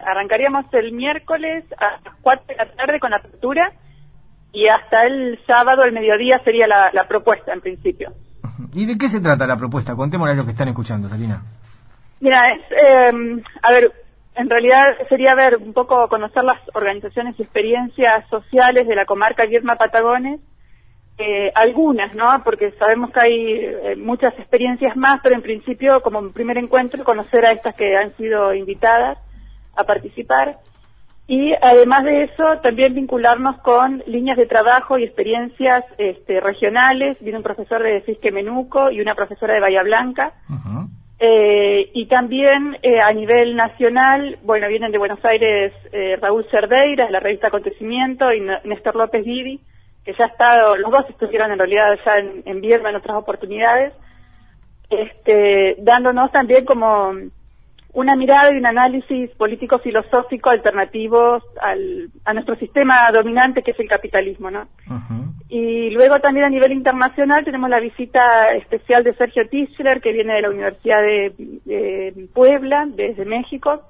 Arrancaríamos el miércoles a las 4 de la tarde con la apertura y hasta el sábado al mediodía sería la propuesta en principio. ¿Y de qué se trata la propuesta? Contémosle a los que están escuchando, Celina. Mira, en realidad sería un poco conocer las organizaciones y experiencias sociales de la comarca Viedma-Patagones, algunas, ¿no? Porque sabemos que hay muchas experiencias más, pero en principio, como un primer encuentro, conocer a estas que han sido invitadas a participar. Y además de eso, también vincularnos con líneas de trabajo y experiencias regionales. Viene un profesor de Fisque Menuco y una profesora de Bahía Blanca. Uh-huh. Y también a nivel nacional, bueno, vienen de Buenos Aires Raúl Cerdeira, de la revista Acontecimiento, y Néstor López Vivi, que ya los dos estuvieron en realidad ya en Viedma en otras oportunidades, dándonos también como una mirada y un análisis político-filosófico alternativos a nuestro sistema dominante, que es el capitalismo, ¿no? Uh-huh. Y luego también a nivel internacional tenemos la visita especial de Sergio Tischler, que viene de la Universidad de Puebla, desde México,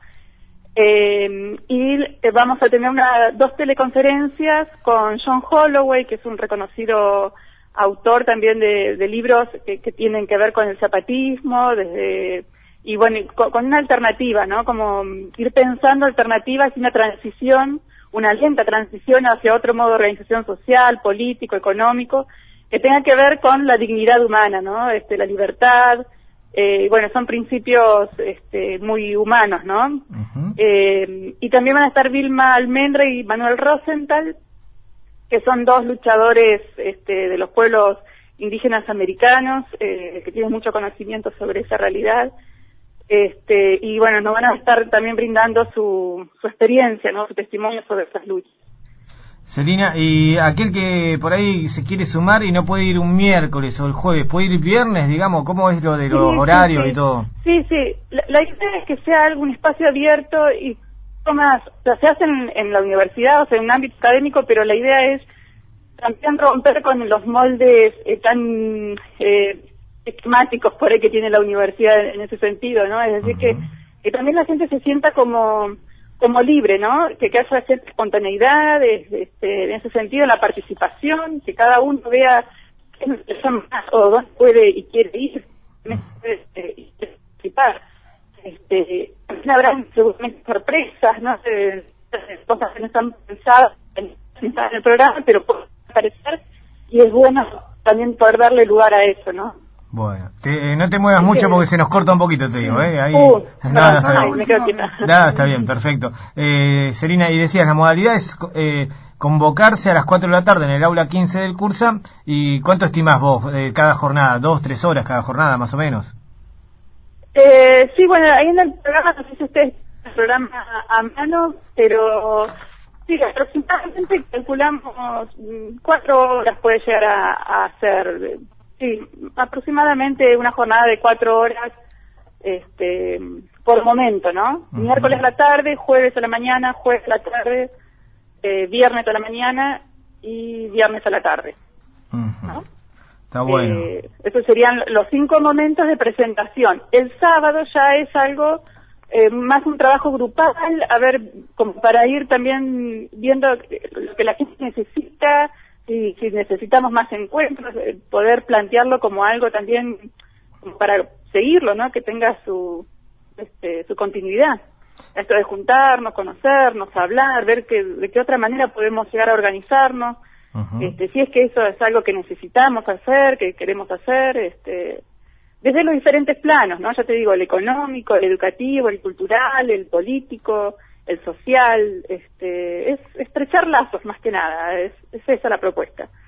y vamos a tener dos teleconferencias con John Holloway, que es un reconocido autor también de libros que tienen que ver con el zapatismo, y bueno, con una alternativa, ¿no? Como ir pensando alternativas y una lenta transición hacia otro modo de organización social, político, económico, que tenga que ver con la dignidad humana, ¿no? La libertad, bueno, son principios muy humanos, ¿no? Uh-huh. Y también van a estar Vilma Almendra y Manuel Rosenthal, que son dos luchadores de los pueblos indígenas americanos, que tienen mucho conocimiento sobre esa realidad. Y bueno, nos van a estar también brindando su experiencia, ¿no? Su testimonio sobre esas luchas. Celina, y aquel que por ahí se quiere sumar y no puede ir un miércoles o el jueves, ¿puede ir viernes, digamos? ¿Cómo es lo de los horarios y todo? Sí. La idea es que sea algún espacio abierto y se hace en la universidad, o sea, en un ámbito académico, pero la idea es también romper con los moldes tan esquemáticos por ahí que tiene la universidad en ese sentido, ¿no? Es decir, uh-huh, que también la gente se sienta como libre, ¿no? Que haya cierta espontaneidad, en ese sentido, la participación, que cada uno vea qué más o dónde puede y quiere ir, y participar. También habrá seguramente sorpresas, ¿no? Cosas que no están pensadas en el programa, pero pueden aparecer, y es bueno también poder darle lugar a eso, ¿no? Bueno, no te muevas mucho porque se nos corta un poquito, te digo, ¿eh? Ahí... está bien, perfecto. Celina, y decías, la modalidad es convocarse a las 4 de la tarde en el aula 15 del Cursa. ¿Y cuánto estimás vos cada jornada? 2, 3 horas cada jornada, más o menos. Sí, bueno, ahí en el programa, no sé si ustedes el programa a mano, pero sí, aproximadamente calculamos 4 horas puede llegar a ser. Sí, aproximadamente una jornada de 4 horas por momento, ¿no? Uh-huh. Miércoles a la tarde, jueves a la mañana, jueves a la tarde, viernes a la mañana y viernes a la tarde, uh-huh, ¿no? Está bueno. Esos serían los 5 momentos de presentación. El sábado ya es algo más un trabajo grupal, como para ir también viendo lo que la gente necesita. Si necesitamos más encuentros, poder plantearlo como algo también para seguirlo, ¿no? Que tenga su continuidad. Esto de juntarnos, conocernos, hablar, ver de qué otra manera podemos llegar a organizarnos. Uh-huh. Si es que eso es algo que necesitamos hacer, que queremos hacer, desde los diferentes planos, ¿no? Ya te digo, el económico, el educativo, el cultural, el político, el social, es estrechar lazos más que nada, es esa la propuesta.